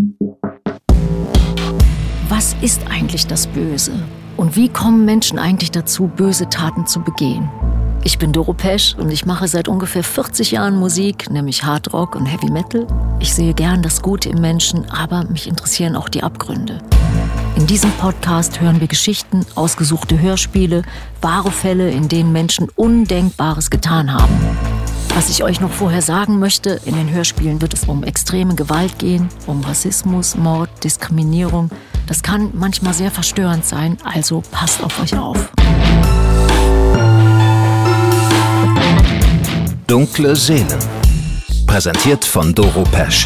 Was ist eigentlich das Böse? Und wie kommen Menschen eigentlich dazu, böse Taten zu begehen? Ich bin Doro Pesch und ich mache seit ungefähr 40 Jahren Musik, nämlich Hard Rock und Heavy Metal. Ich sehe gern das Gute im Menschen, aber mich interessieren auch die Abgründe. In diesem Podcast hören wir Geschichten, ausgesuchte Hörspiele, wahre Fälle, in denen Menschen Undenkbares getan haben. Was ich euch noch vorher sagen möchte, in den Hörspielen wird es um extreme Gewalt gehen, um Rassismus, Mord, Diskriminierung. Das kann manchmal sehr verstörend sein, also passt auf euch auf. Dunkle Seelen. Präsentiert von Doro Pesch.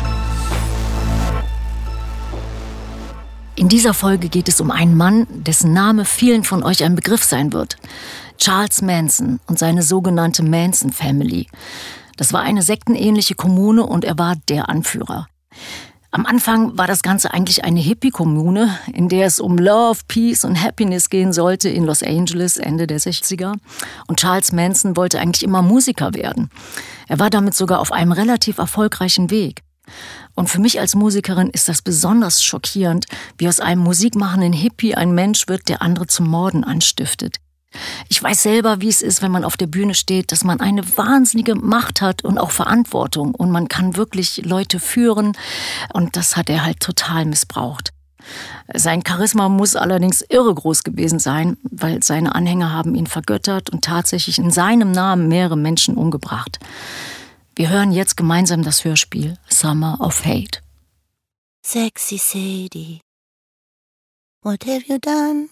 In dieser Folge geht es um einen Mann, dessen Name vielen von euch ein Begriff sein wird. Charles Manson und seine sogenannte Manson Family. Das war eine sektenähnliche Kommune und er war der Anführer. Am Anfang war das Ganze eigentlich eine Hippie-Kommune, in der es um Love, Peace und Happiness gehen sollte in Los Angeles Ende der 60er. Und Charles Manson wollte eigentlich immer Musiker werden. Er war damit sogar auf einem relativ erfolgreichen Weg. Und für mich als Musikerin ist das besonders schockierend, wie aus einem musikmachenden Hippie ein Mensch wird, der andere zum Morden anstiftet. Ich weiß selber, wie es ist, wenn man auf der Bühne steht, dass man eine wahnsinnige Macht hat und auch Verantwortung. Und man kann wirklich Leute führen. Und das hat er halt total missbraucht. Sein Charisma muss allerdings irre groß gewesen sein, weil seine Anhänger haben ihn vergöttert und tatsächlich in seinem Namen mehrere Menschen umgebracht. Wir hören jetzt gemeinsam das Hörspiel Summer of Hate. Sexy Sadie, what have you done?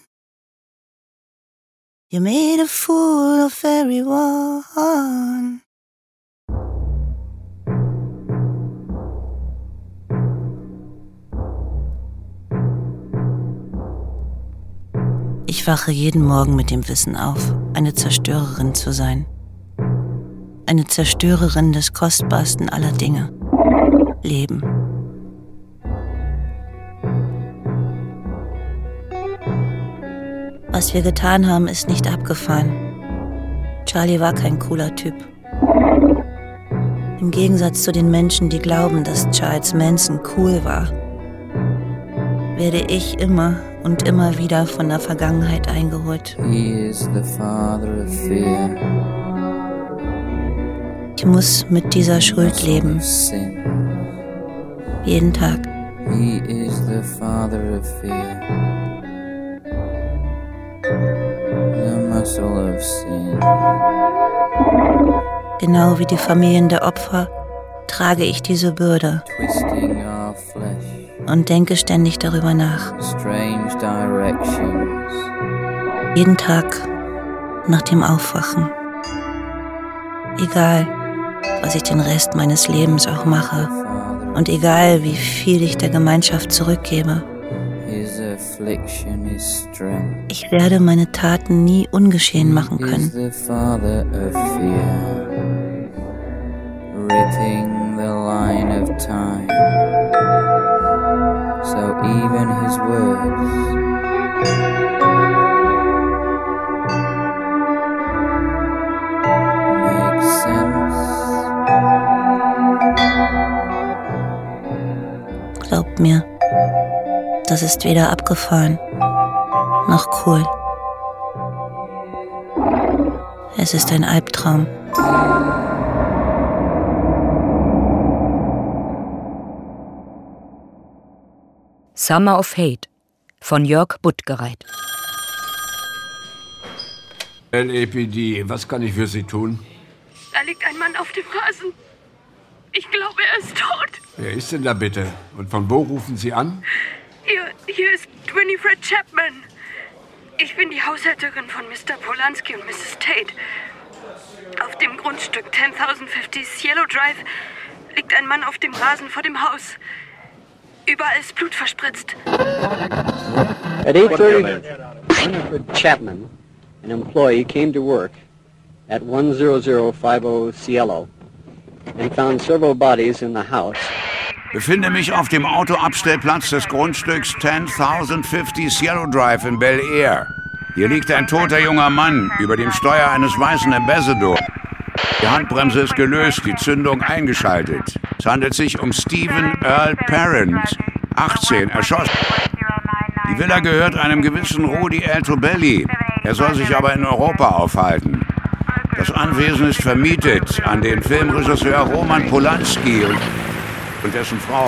You made a fool of everyone. Ich wache jeden Morgen mit dem Wissen auf, eine Zerstörerin zu sein. Eine Zerstörerin des kostbarsten aller Dinge. Leben. Was wir getan haben, ist nicht abgefahren. Charlie war kein cooler Typ. Im Gegensatz zu den Menschen, die glauben, dass Charles Manson cool war, werde ich immer und immer wieder von der Vergangenheit eingeholt. He is the father of fear. Ich muss mit dieser Schuld leben. Jeden Tag. He is the father of fear. The muscle of sin. Genau wie die Familien der Opfer trage ich diese Bürde Twisting our flesh. und denke ständig darüber nach. Strange directions. Jeden Tag nach dem Aufwachen. Egal, was ich den Rest meines Lebens auch mache und egal, wie viel ich der Gemeinschaft zurückgebe. His affliction is strength. Ich werde meine Taten nie ungeschehen machen Is können. the father of fear. Ripping the line of time. So even his words make sense. Glaubt mir, das ist weder abgefahren noch cool. Es ist ein Albtraum. Summer of Hate von Jörg Buttgereit. LAPD, was kann ich für Sie tun? Da liegt ein Mann auf dem Rasen. Ich glaube, er ist tot. Wer ist denn da bitte? Und von wo rufen Sie an? Hier ist Winifred Chapman. Ich bin die Haushälterin von Mr. Polanski und Mrs. Tate. Auf dem Grundstück 10,050 Cielo Drive liegt ein Mann auf dem Rasen vor dem Haus. Überall ist Blut verspritzt. At 8:30, Winifred Chapman, an employee, came to work at 10050 Cielo and found several bodies in the house. Befinde mich auf dem Autoabstellplatz des Grundstücks 10,050 Cielo Drive in Bel Air. Hier liegt ein toter junger Mann über dem Steuer eines weißen Ambassador. Die Handbremse ist gelöst, die Zündung eingeschaltet. Es handelt sich um Stephen Earl Parent. 18, erschossen. Die Villa gehört einem gewissen Rudi Altobelli. Er soll sich aber in Europa aufhalten. Das Anwesen ist vermietet an den Filmregisseur Roman Polanski und dessen Frau.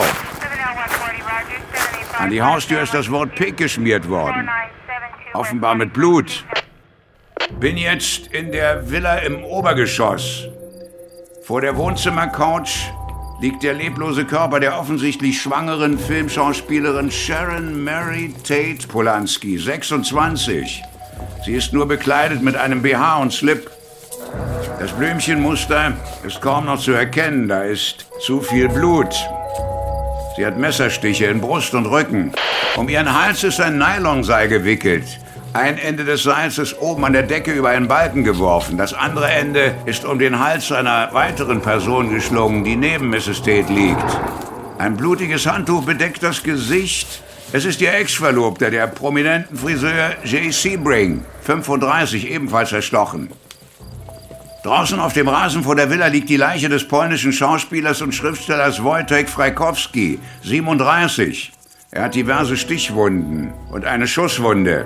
An die Haustür ist das Wort Pig geschmiert worden. Offenbar mit Blut. Bin jetzt in der Villa im Obergeschoss. Vor der Wohnzimmercouch liegt der leblose Körper der offensichtlich schwangeren Filmschauspielerin Sharon Mary Tate Polanski, 26. Sie ist nur bekleidet mit einem BH und Slip. Das Blümchenmuster ist kaum noch zu erkennen, da ist zu viel Blut. Sie hat Messerstiche in Brust und Rücken. Um ihren Hals ist ein Nylonseil gewickelt. Ein Ende des Seils ist oben an der Decke über einen Balken geworfen. Das andere Ende ist um den Hals einer weiteren Person geschlungen, die neben Mrs. Tate liegt. Ein blutiges Handtuch bedeckt das Gesicht. Es ist ihr Ex-Verlobter, der prominenten Friseur Jay Sebring, 35, ebenfalls erstochen. Draußen auf dem Rasen vor der Villa liegt die Leiche des polnischen Schauspielers und Schriftstellers Wojtek Frykowski, 37. Er hat diverse Stichwunden und eine Schusswunde.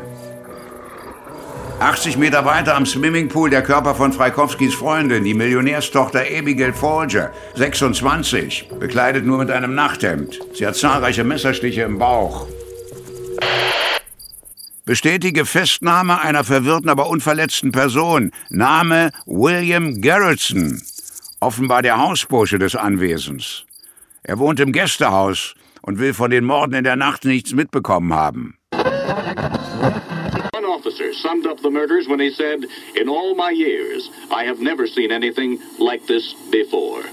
80 Meter weiter am Swimmingpool der Körper von Frykowskis Freundin, die Millionärstochter Abigail Folger, 26, bekleidet nur mit einem Nachthemd. Sie hat zahlreiche Messerstiche im Bauch. Bestätige Festnahme einer verwirrten, aber unverletzten Person. Name William Garretson, offenbar der Hausbursche des Anwesens. Er wohnt im Gästehaus und will von den Morden in der Nacht nichts mitbekommen haben. One officer summed up the murders when he said, "In all my years, I have never seen anything like this before."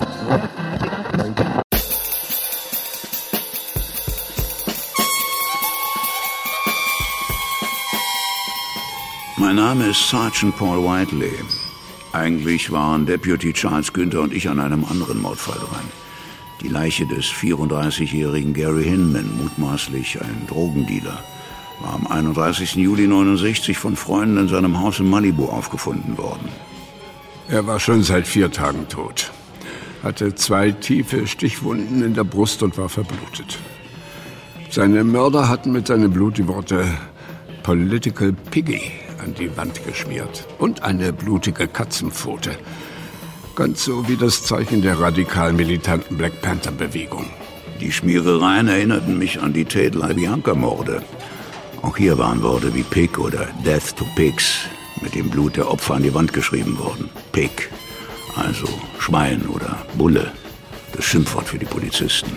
Mein Name ist Sergeant Paul Whiteley. Eigentlich waren Deputy Charles Günther und ich an einem anderen Mordfall dran. Die Leiche des 34-jährigen Gary Hinman, mutmaßlich ein Drogendealer, war am 31. Juli 1969 von Freunden in seinem Haus in Malibu aufgefunden worden. Er war schon seit 4 Tagen tot. Hatte 2 tiefe Stichwunden in der Brust und war verblutet. Seine Mörder hatten mit seinem Blut die Worte Political Piggy an die Wand geschmiert und eine blutige Katzenpfote. Ganz so wie das Zeichen der radikal-militanten Black Panther-Bewegung. Die Schmierereien erinnerten mich an die Tate-LaBianca-Morde. Auch hier waren Worte wie Pig oder Death to Pigs mit dem Blut der Opfer an die Wand geschrieben worden. Pig, also Schwein oder Bulle, das Schimpfwort für die Polizisten.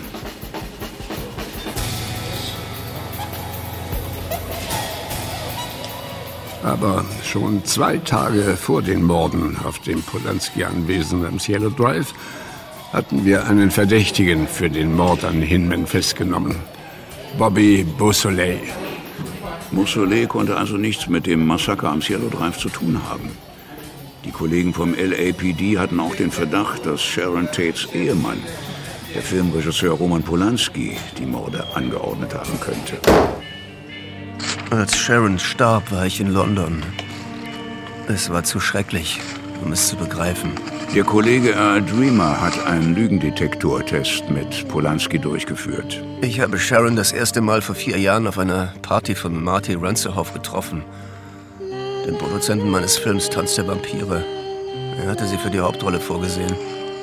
Aber schon 2 Tage vor den Morden auf dem Polanski-Anwesen am Cielo Drive hatten wir einen Verdächtigen für den Mord an Hinman festgenommen. Bobby Beausoleil. Beausoleil konnte also nichts mit dem Massaker am Cielo Drive zu tun haben. Die Kollegen vom LAPD hatten auch den Verdacht, dass Sharon Tates Ehemann, der Filmregisseur Roman Polanski, die Morde angeordnet haben könnte. Als Sharon starb, war ich in London. Es war zu schrecklich, um es zu begreifen. Ihr Kollege Earl Dreamer hat einen Lügendetektortest mit Polanski durchgeführt. Ich habe Sharon das erste Mal vor 4 Jahren auf einer Party von Marty Rancerhoff getroffen. Den Produzenten meines Films Tanz der Vampire. Er hatte sie für die Hauptrolle vorgesehen.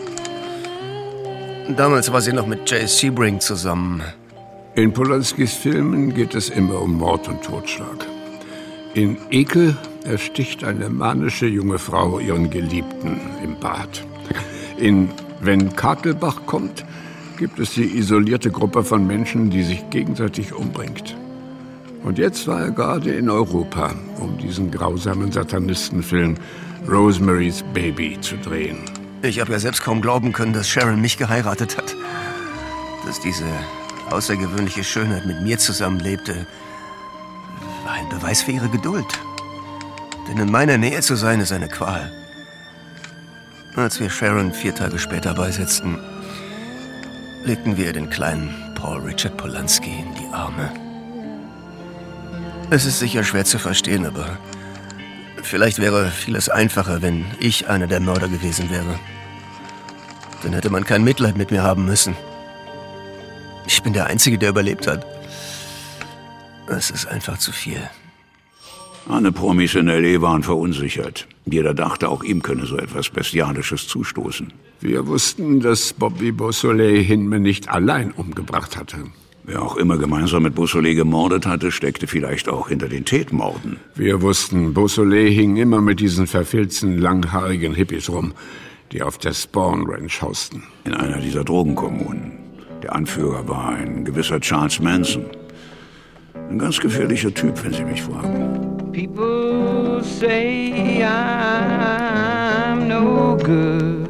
Damals war sie noch mit Jay Sebring zusammen. In Polanskis Filmen geht es immer um Mord und Totschlag. In Ekel ersticht eine manische junge Frau ihren Geliebten im Bad. In Wenn Kakelbach kommt, gibt es die isolierte Gruppe von Menschen, die sich gegenseitig umbringt. Und jetzt war er gerade in Europa, um diesen grausamen Satanistenfilm Rosemary's Baby zu drehen. Ich habe ja selbst kaum glauben können, dass Sharon mich geheiratet hat. Dass diese außergewöhnliche Schönheit mit mir zusammenlebte, war ein Beweis für ihre Geduld. Denn in meiner Nähe zu sein, ist eine Qual. Als wir Sharon 4 Tage später beisetzten, legten wir den kleinen Paul Richard Polanski in die Arme. Es ist sicher schwer zu verstehen, aber vielleicht wäre vieles einfacher, wenn ich einer der Mörder gewesen wäre. Dann hätte man kein Mitleid mit mir haben müssen. Ich bin der Einzige, der überlebt hat. Das ist einfach zu viel. Alle Promis in L.A. waren verunsichert. Jeder dachte, auch ihm könne so etwas Bestialisches zustoßen. Wir wussten, dass Bobby Beausoleil Hinman nicht allein umgebracht hatte. Wer auch immer gemeinsam mit Beausoleil gemordet hatte, steckte vielleicht auch hinter den Tate-Morden. Wir wussten, Beausoleil hing immer mit diesen verfilzten, langhaarigen Hippies rum, die auf der Spawn Ranch hausten. In einer dieser Drogenkommunen. Der Anführer war ein gewisser Charles Manson. Ein ganz gefährlicher Typ, wenn Sie mich fragen. People say I'm no good,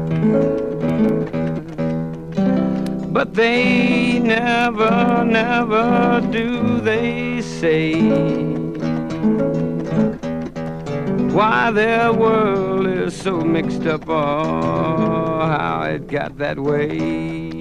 but they never, never do they say why their world is so mixed up, oh, how it got that way.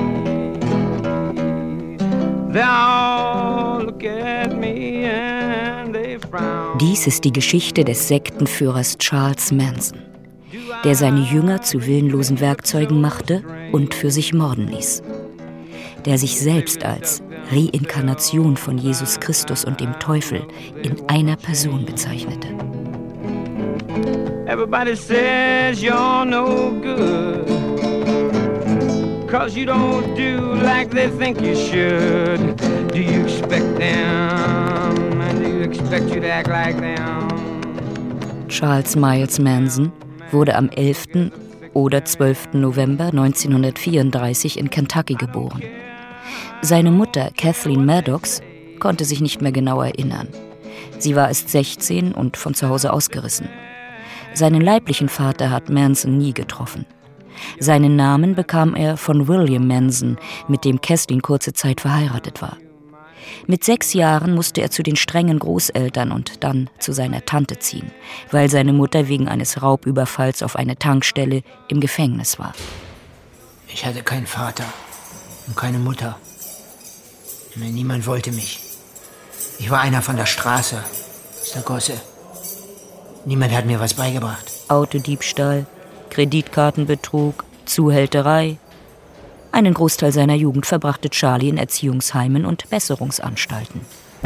They all look at me and they frown. Dies ist die Geschichte des Sektenführers Charles Manson, der seine Jünger zu willenlosen Werkzeugen machte und für sich morden ließ. Der sich selbst als Reinkarnation von Jesus Christus und dem Teufel in einer Person bezeichnete. Everybody says you're no good, 'cause you don't do like they think you should. Do you expect them, and do you expect you to act like them? Charles Miles Manson wurde am 11. oder 12. November 1934 in Kentucky geboren. Seine Mutter Kathleen Maddox konnte sich nicht mehr genau erinnern. Sie war erst 16 und von zu Hause ausgerissen. Seinen leiblichen Vater hat Manson nie getroffen. Seinen Namen bekam er von William Manson, mit dem Kathleen kurze Zeit verheiratet war. Mit 6 Jahren musste er zu den strengen Großeltern und dann zu seiner Tante ziehen, weil seine Mutter wegen eines Raubüberfalls auf eine Tankstelle im Gefängnis war. Ich hatte keinen Vater und keine Mutter. Niemand wollte mich. Ich war einer von der Straße, aus der Gosse. Niemand hat mir was beigebracht. Autodiebstahl, Kreditkartenbetrug, Zuhälterei. Einen Großteil seiner Jugend verbrachte Charlie in Erziehungsheimen und Besserungsanstalten.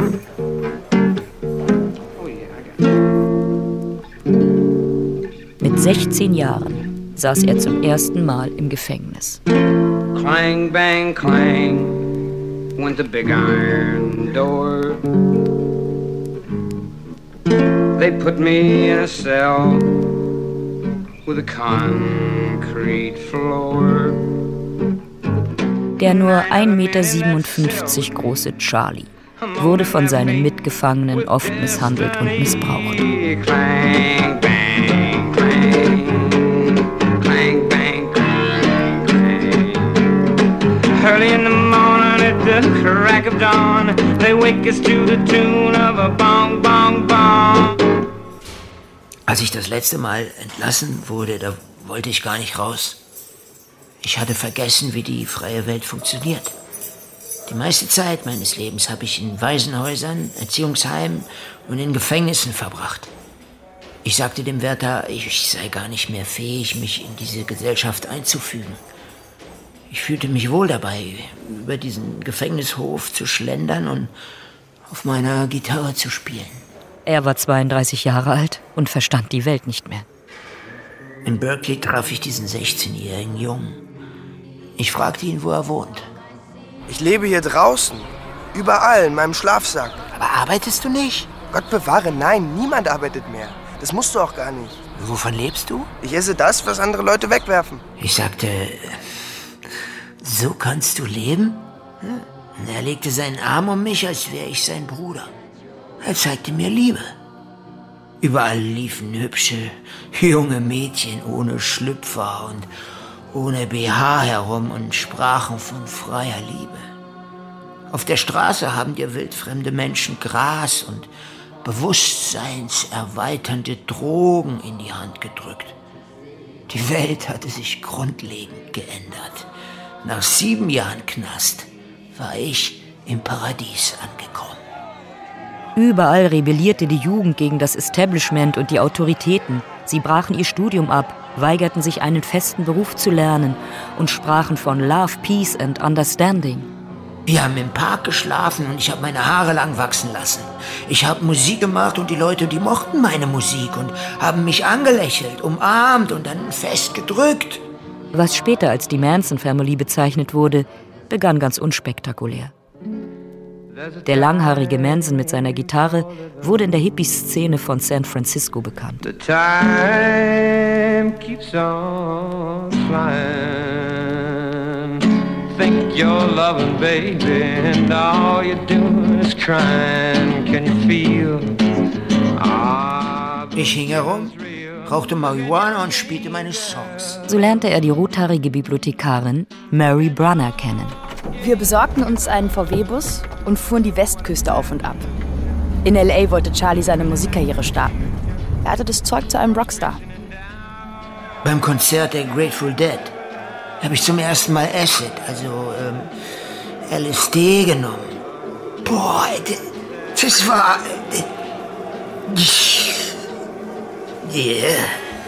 Mit 16 Jahren saß er zum ersten Mal im Gefängnis. Clang, bang, clang, went the big iron door. They put me in a cell with a concrete floor. Der nur 1,57 Meter große Charlie wurde von seinen Mitgefangenen oft misshandelt und missbraucht. Clang, bang, clang, clang, bang, clang, clang. Early in the morning at the crack of dawn, they wake us to the tune of a bong, bong, bong. Als ich das letzte Mal entlassen wurde, da wollte ich gar nicht raus. Ich hatte vergessen, wie die freie Welt funktioniert. Die meiste Zeit meines Lebens habe ich in Waisenhäusern, Erziehungsheimen und in Gefängnissen verbracht. Ich sagte dem Wärter, ich sei gar nicht mehr fähig, mich in diese Gesellschaft einzufügen. Ich fühlte mich wohl dabei, über diesen Gefängnishof zu schlendern und auf meiner Gitarre zu spielen. Er war 32 Jahre alt und verstand die Welt nicht mehr. In Berkeley traf ich diesen 16-jährigen Jungen. Ich fragte ihn, wo er wohnt. Ich lebe hier draußen, überall, in meinem Schlafsack. Aber arbeitest du nicht? Gott bewahre, nein, niemand arbeitet mehr. Das musst du auch gar nicht. Wovon lebst du? Ich esse das, was andere Leute wegwerfen. Ich sagte, so kannst du leben? Und er legte seinen Arm um mich, als wäre ich sein Bruder. Er zeigte mir Liebe. Überall liefen hübsche, junge Mädchen ohne Schlüpfer und ohne BH herum und sprachen von freier Liebe. Auf der Straße haben dir wildfremde Menschen Gras und bewusstseinserweiternde Drogen in die Hand gedrückt. Die Welt hatte sich grundlegend geändert. Nach 7 Jahren Knast war ich im Paradies angekommen. Überall rebellierte die Jugend gegen das Establishment und die Autoritäten. Sie brachen ihr Studium ab, weigerten sich, einen festen Beruf zu lernen und sprachen von Love, Peace and Understanding. Wir haben im Park geschlafen und ich habe meine Haare lang wachsen lassen. Ich habe Musik gemacht und die Leute, die mochten meine Musik und haben mich angelächelt, umarmt und dann fest gedrückt. Was später als die Manson Family bezeichnet wurde, begann ganz unspektakulär. Der langhaarige Manson mit seiner Gitarre wurde in der Hippie-Szene von San Francisco bekannt. The time keeps on flying. Think you're loving, baby, and all you're doing is crying. Can you feel? Ich hing herum, rauchte Marihuana und spielte meine Songs. So lernte er die rothaarige Bibliothekarin Mary Brunner kennen. Wir besorgten uns einen VW-Bus und fuhren die Westküste auf und ab. In L.A. wollte Charlie seine Musikkarriere starten. Er hatte das Zeug zu einem Rockstar. Beim Konzert der Grateful Dead habe ich zum ersten Mal Acid, also LSD genommen. Boah, das war... Yeah.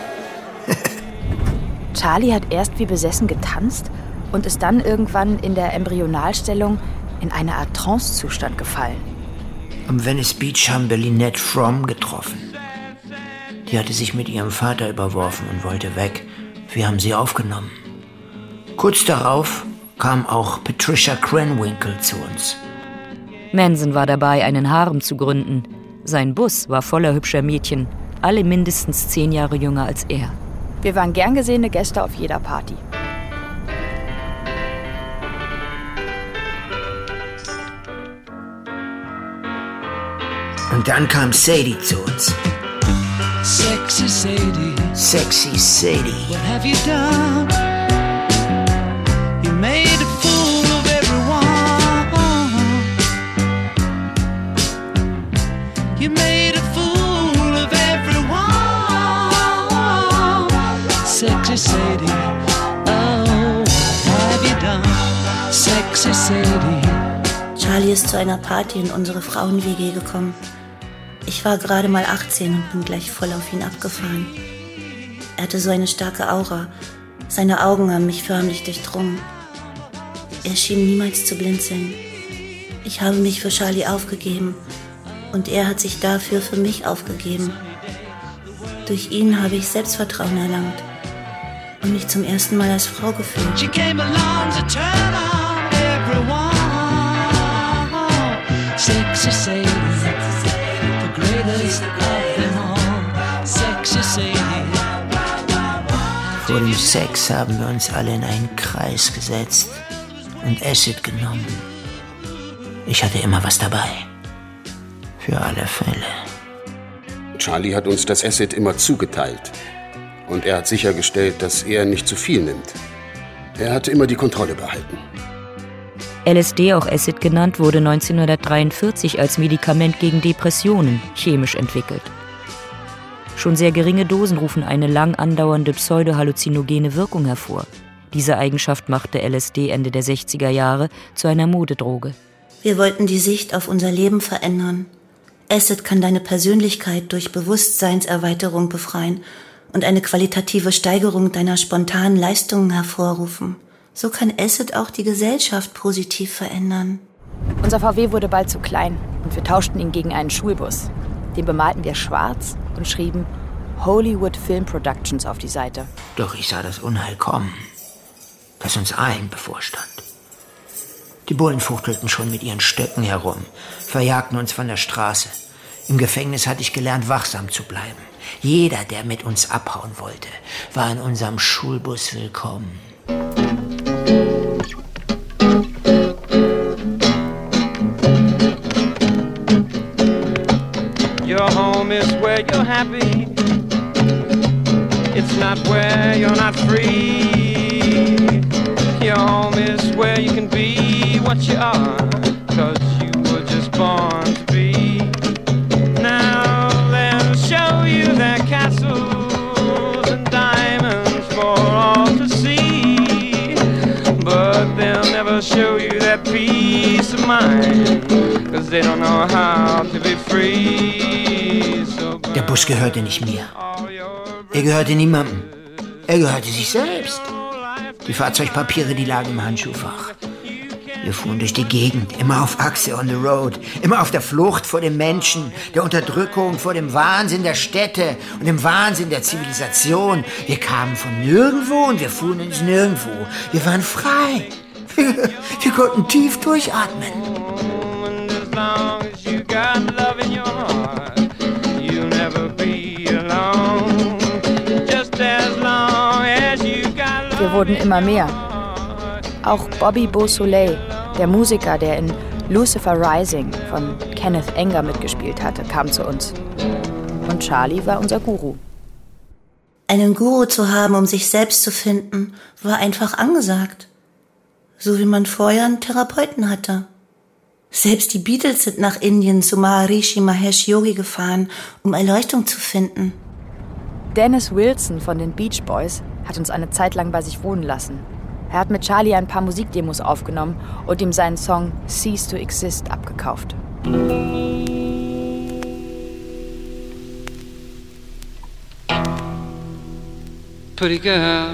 Charlie hat erst wie besessen getanzt und ist dann irgendwann in der Embryonalstellung in eine Art Trance-Zustand gefallen. Am Venice Beach haben wir Lynette Fromm getroffen. Die hatte sich mit ihrem Vater überworfen und wollte weg. Wir haben sie aufgenommen. Kurz darauf kam auch Patricia Krenwinkel zu uns. Manson war dabei, einen Harem zu gründen. Sein Bus war voller hübscher Mädchen, alle mindestens 10 Jahre jünger als er. Wir waren gern gesehene Gäste auf jeder Party. Und dann kam Sadie zu uns. Sexy Sadie. Sexy Sadie. What have you done? You made a fool of everyone. You made a fool of everyone. Sexy Sadie. Oh, what have you done? Sexy Sadie. Charlie ist zu einer Party in unsere Frauen-WG gekommen. Ich war gerade mal 18 und bin gleich voll auf ihn abgefahren. Er hatte so eine starke Aura. Seine Augen haben mich förmlich durchdrungen. Er schien niemals zu blinzeln. Ich habe mich für Charlie aufgegeben und er hat sich dafür für mich aufgegeben. Durch ihn habe ich Selbstvertrauen erlangt und mich zum ersten Mal als Frau gefühlt. She came along to turn on everyone. Sexy Sadie. Vor dem Sex haben wir uns alle in einen Kreis gesetzt und Acid genommen. Ich hatte immer was dabei. Für alle Fälle. Charlie hat uns das Acid immer zugeteilt. Und er hat sichergestellt, dass er nicht zu viel nimmt. Er hat immer die Kontrolle behalten. LSD, auch Acid genannt, wurde 1943 als Medikament gegen Depressionen chemisch entwickelt. Schon sehr geringe Dosen rufen eine lang andauernde pseudohalluzinogene Wirkung hervor. Diese Eigenschaft machte LSD Ende der 60er Jahre zu einer Modedroge. Wir wollten die Sicht auf unser Leben verändern. Acid kann deine Persönlichkeit durch Bewusstseinserweiterung befreien und eine qualitative Steigerung deiner spontanen Leistungen hervorrufen. So kann Acid auch die Gesellschaft positiv verändern. Unser VW wurde bald zu klein und wir tauschten ihn gegen einen Schulbus. Den bemalten wir schwarz und schrieben Hollywood Film Productions auf die Seite. Doch ich sah das Unheil kommen, das uns allen bevorstand. Die Bullen fuchtelten schon mit ihren Stöcken herum, verjagten uns von der Straße. Im Gefängnis hatte ich gelernt, wachsam zu bleiben. Jeder, der mit uns abhauen wollte, war in unserem Schulbus willkommen. Your home is where you're happy. It's not where you're not free. Your home is where you can be what you are, 'cause you were just born to be. Now they'll show you their castles and diamonds for all to see, but they'll never show you that peace of mind, 'cause they don't know how to be free. Der Bus gehörte nicht mir. Er gehörte niemandem. Er gehörte sich selbst. Die Fahrzeugpapiere, die lagen im Handschuhfach. Wir fuhren durch die Gegend, immer auf Achse on the road, immer auf der Flucht vor dem Menschen, der Unterdrückung, vor dem Wahnsinn der Städte und dem Wahnsinn der Zivilisation. Wir kamen von nirgendwo und wir fuhren ins Nirgendwo. Wir waren frei. Wir konnten tief durchatmen. Wir wurden immer mehr. Auch Bobby Beausoleil, der Musiker, der in Lucifer Rising von Kenneth Anger mitgespielt hatte, kam zu uns. Und Charlie war unser Guru. Einen Guru zu haben, um sich selbst zu finden, war einfach angesagt. So wie man vorher einen Therapeuten hatte. Selbst die Beatles sind nach Indien zu Maharishi Mahesh Yogi gefahren, um Erleuchtung zu finden. Dennis Wilson von den Beach Boys hat uns eine Zeit lang bei sich wohnen lassen. Er hat mit Charlie ein paar Musikdemos aufgenommen und ihm seinen Song Cease to Exist abgekauft. Pretty girl,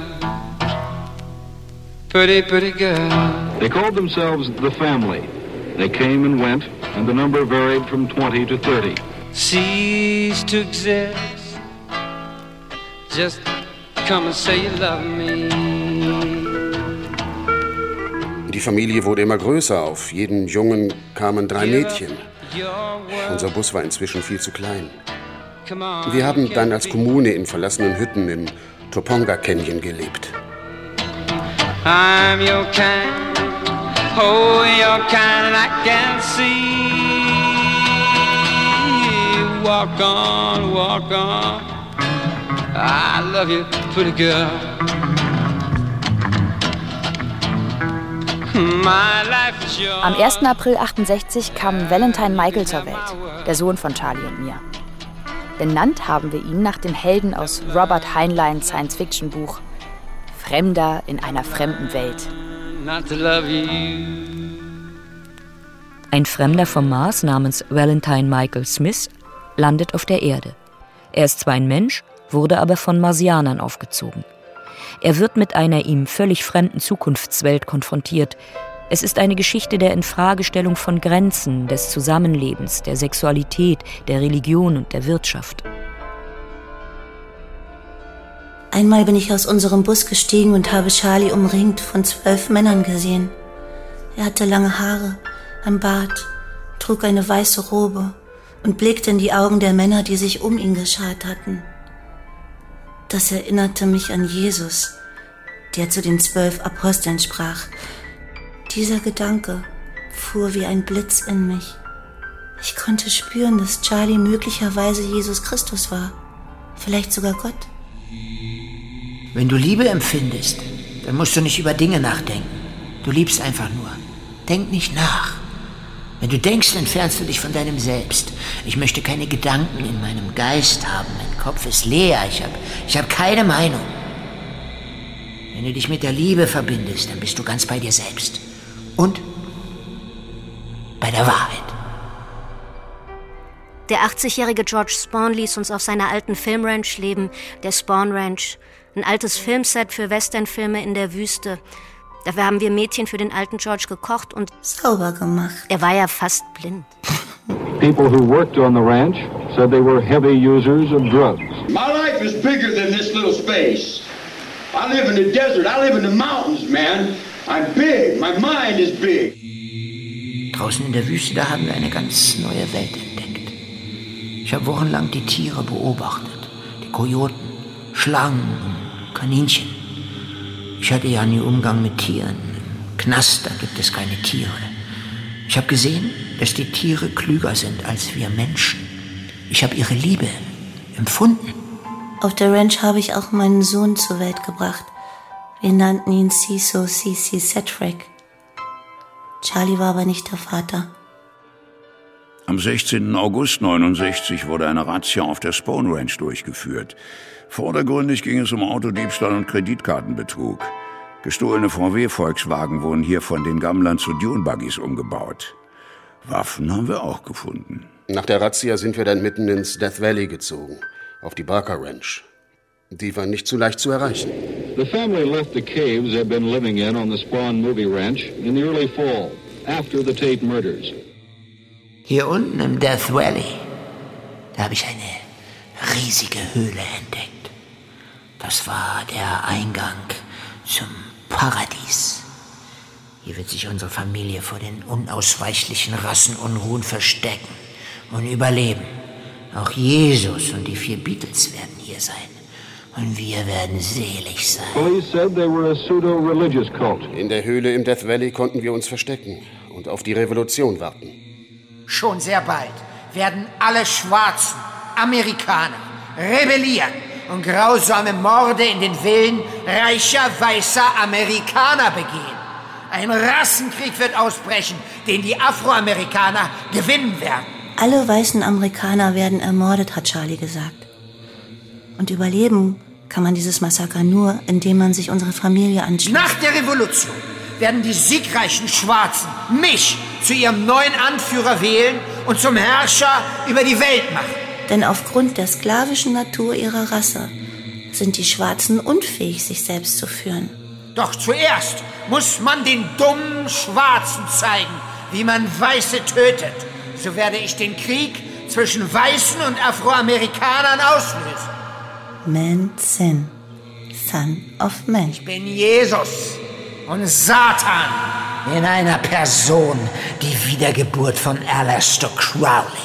pretty girl. They called themselves The Family. They came and went, and the number varied from 20 to 30. Cease to exist. Just come and say you love me. Die Familie wurde immer größer. Auf jeden Jungen kamen 3 Mädchen. Unser Bus war inzwischen viel zu klein. Wir haben dann als Kommune in verlassenen Hütten im Toponga Canyon gelebt. I'm your kind, oh your kind, and I can see. Walk on, I love you, pretty girl. Am 1. April 68 kam Valentine Michael zur Welt, der Sohn von Charlie und mir. Benannt haben wir ihn nach dem Helden aus Robert Heinleins Science-Fiction-Buch Fremder in einer fremden Welt. Ein Fremder vom Mars namens Valentine Michael Smith landet auf der Erde. Er ist zwar ein Mensch, wurde aber von Marsianern aufgezogen. Er wird mit einer ihm völlig fremden Zukunftswelt konfrontiert. Es ist eine Geschichte der Infragestellung von Grenzen, des Zusammenlebens, der Sexualität, der Religion und der Wirtschaft. Einmal bin ich aus unserem Bus gestiegen und habe Charlie umringt von 12 Männern gesehen. Er hatte lange Haare, ein Bart, trug eine weiße Robe und blickte in die Augen der Männer, die sich um ihn geschart hatten. Das erinnerte mich an Jesus, der zu den 12 Aposteln sprach. Dieser Gedanke fuhr wie ein Blitz in mich. Ich konnte spüren, dass Charlie möglicherweise Jesus Christus war, vielleicht sogar Gott. Wenn du Liebe empfindest, dann musst du nicht über Dinge nachdenken. Du liebst einfach nur. Denk nicht nach. Wenn du denkst, entfernst du dich von deinem Selbst. Ich möchte keine Gedanken in meinem Geist haben. Mein Kopf ist leer. Ich hab keine Meinung. Wenn du dich mit der Liebe verbindest, dann bist du ganz bei dir selbst. Und bei der Wahrheit. Der 80-jährige George Spahn ließ uns auf seiner alten Filmranch leben, der Spahn Ranch. Ein altes Filmset für Westernfilme in der Wüste. Dafür haben wir Mädchen für den alten George gekocht und sauber gemacht. Er war ja fast blind. People who worked on the ranch said they were heavy users of drugs. My life is bigger than this little space. I live in the desert. I live in the mountains, man. I'm big. My mind is big. Draußen in der Wüste, da haben wir eine ganz neue Welt entdeckt. Ich habe wochenlang die Tiere beobachtet. Die Kojoten, Schlangen, Kaninchen. Ich hatte ja nie Umgang mit Tieren. Im Knast, da gibt es keine Tiere. Ich habe gesehen, dass die Tiere klüger sind als wir Menschen. Ich habe ihre Liebe empfunden. Auf der Ranch habe ich auch meinen Sohn zur Welt gebracht. Wir nannten ihn Ciso Cici Sedgwick. Charlie war aber nicht der Vater. Am 16. August 1969 wurde eine Razzia auf der Spahn Ranch durchgeführt. Vordergründig ging es um Autodiebstahl und Kreditkartenbetrug. Gestohlene VW-Volkswagen wurden hier von den Gammlern zu Dune-Buggies umgebaut. Waffen haben wir auch gefunden. Nach der Razzia sind wir dann mitten ins Death Valley gezogen, auf die Barker Ranch. Die war nicht so leicht zu erreichen. The family left the caves they'd been living in on the Spawn Movie Ranch in the early fall, after the Tate murders. Hier unten im Death Valley, da habe ich eine riesige Höhle entdeckt. Das war der Eingang zum Paradies. Hier wird sich unsere Familie vor den unausweichlichen Rassenunruhen verstecken und überleben. Auch Jesus und die 4 Beatles werden hier sein. Und wir werden selig sein. Police said they were a pseudo-religious cult. In der Höhle im Death Valley konnten wir uns verstecken und auf die Revolution warten. Schon sehr bald werden alle schwarzen Amerikaner rebellieren und grausame Morde in den Villen reicher, weißer Amerikaner begehen. Ein Rassenkrieg wird ausbrechen, den die Afroamerikaner gewinnen werden. Alle weißen Amerikaner werden ermordet, hat Charlie gesagt. Und überleben kann man dieses Massaker nur, indem man sich unsere Familie anschließt. Nach der Revolution werden die siegreichen Schwarzen mich zu ihrem neuen Anführer wählen und zum Herrscher über die Welt machen. Denn aufgrund der sklavischen Natur ihrer Rasse sind die Schwarzen unfähig, sich selbst zu führen. Doch zuerst muss man den dummen Schwarzen zeigen, wie man Weiße tötet. So werde ich den Krieg zwischen Weißen und Afroamerikanern auslösen. Man Sin, Son of Man. Ich bin Jesus und Satan in einer Person, die Wiedergeburt von Aleister Crowley.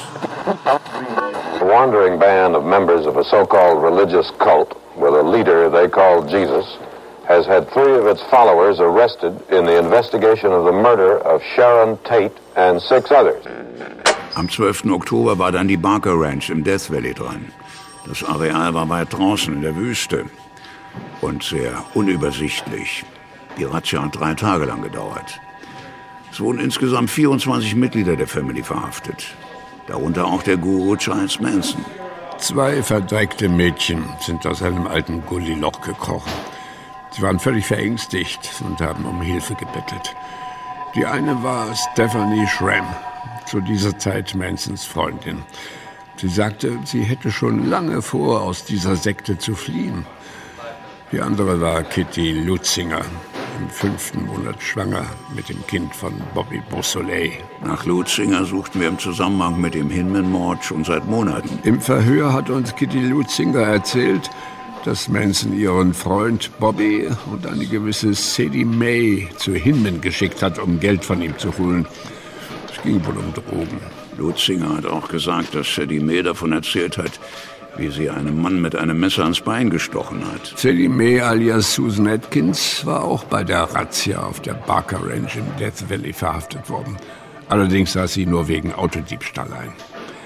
A wandering band of members of a so-called religious cult with a leader they call Jesus has had 3 of its followers arrested in the investigation of the murder of Sharon Tate and 6 others. Am 12. Oktober war dann die Barker Ranch im Death Valley dran. Das Areal war weit draußen in der Wüste und sehr unübersichtlich. Die Razzia hat 3 Tage lang gedauert. Es wurden insgesamt 24 Mitglieder der Family verhaftet. Darunter auch der Guru Charles Manson. 2 verdreckte Mädchen sind aus einem alten Gullyloch gekrochen. Sie waren völlig verängstigt und haben um Hilfe gebettelt. Die eine war Stephanie Schramm, zu dieser Zeit Mansons Freundin. Sie sagte, sie hätte schon lange vor, aus dieser Sekte zu fliehen. Die andere war Kitty Lutzinger, im 5. Monat schwanger mit dem Kind von Bobby Beausoleil. Nach Lutzinger suchten wir im Zusammenhang mit dem Hinman-Mord schon seit Monaten. Im Verhör hat uns Kitty Lutzinger erzählt, dass Manson ihren Freund Bobby und eine gewisse Sadie May zu Hinman geschickt hat, um Geld von ihm zu holen. Es ging wohl um Drogen. Lutzinger hat auch gesagt, dass Sadie May davon erzählt hat, wie sie einem Mann mit einem Messer ans Bein gestochen hat. Sadie May alias Susan Atkins war auch bei der Razzia auf der Barker Ranch im Death Valley verhaftet worden. Allerdings saß sie nur wegen Autodiebstahl ein.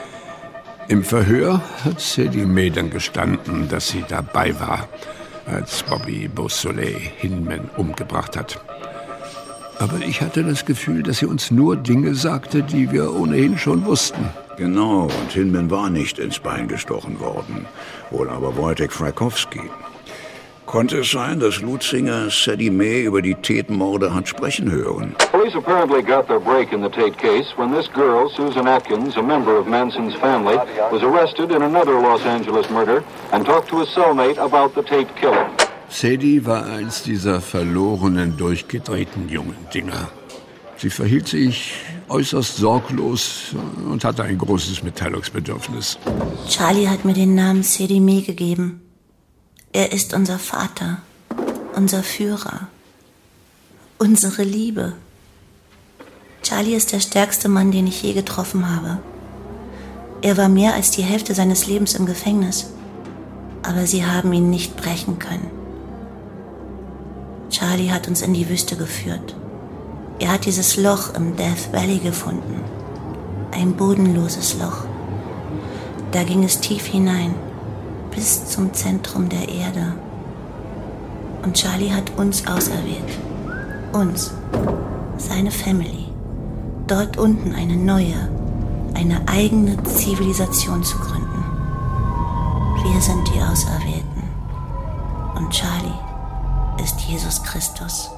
Im Verhör hat Sadie May dann gestanden, dass sie dabei war, als Bobby Beausoleil Hinman umgebracht hat. Aber ich hatte das Gefühl, dass sie uns nur Dinge sagte, die wir ohnehin schon wussten. Genau, und Hinman war nicht ins Bein gestochen worden. Wohl aber Wojtek Frykowski. Konnte es sein, dass Lutzinger Sadie May über die Tate-Morde hat sprechen hören? Police apparently got their break in the Tate case when this girl, Susan Atkins, a member of Manson's family, was arrested in another Los Angeles murder and talked to a cellmate about the Tate killing. Sadie war eins dieser verlorenen, durchgedrehten jungen Dinger. Sie verhielt sich äußerst sorglos und hatte ein großes Mitteilungsbedürfnis. Charlie hat mir den Namen Sadie May gegeben. Er ist unser Vater, unser Führer, unsere Liebe. Charlie ist der stärkste Mann, den ich je getroffen habe. Er war mehr als die Hälfte seines Lebens im Gefängnis, aber sie haben ihn nicht brechen können. Charlie hat uns in die Wüste geführt. Er hat dieses Loch im Death Valley gefunden. Ein bodenloses Loch. Da ging es tief hinein, bis zum Zentrum der Erde. Und Charlie hat uns auserwählt. Uns, seine Family. Dort unten eine neue, eine eigene Zivilisation zu gründen. Wir sind die Auserwählten. Und Charlie ist Jesus Christus.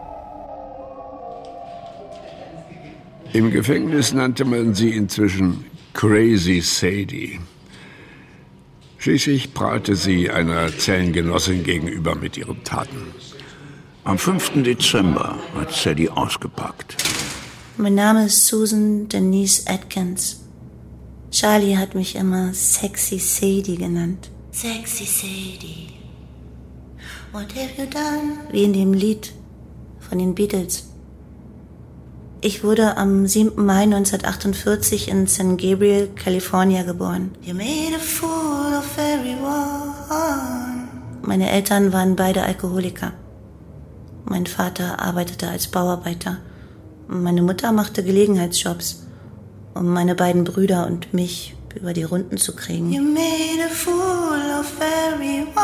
Im Gefängnis nannte man sie inzwischen Crazy Sadie. Schließlich prahlte sie einer Zellengenossin gegenüber mit ihren Taten. Am 5. Dezember hat Sadie ausgepackt. Mein Name ist Susan Denise Atkins. Charlie hat mich immer Sexy Sadie genannt. Sexy Sadie, what have you done? Wie in dem Lied von den Beatles. Ich wurde am 7. Mai 1948 in San Gabriel, California geboren. You made a fool of everyone. Meine Eltern waren beide Alkoholiker. Mein Vater arbeitete als Bauarbeiter. Meine Mutter machte Gelegenheitsjobs, um meine beiden Brüder und mich über die Runden zu kriegen. You made a fool of everyone.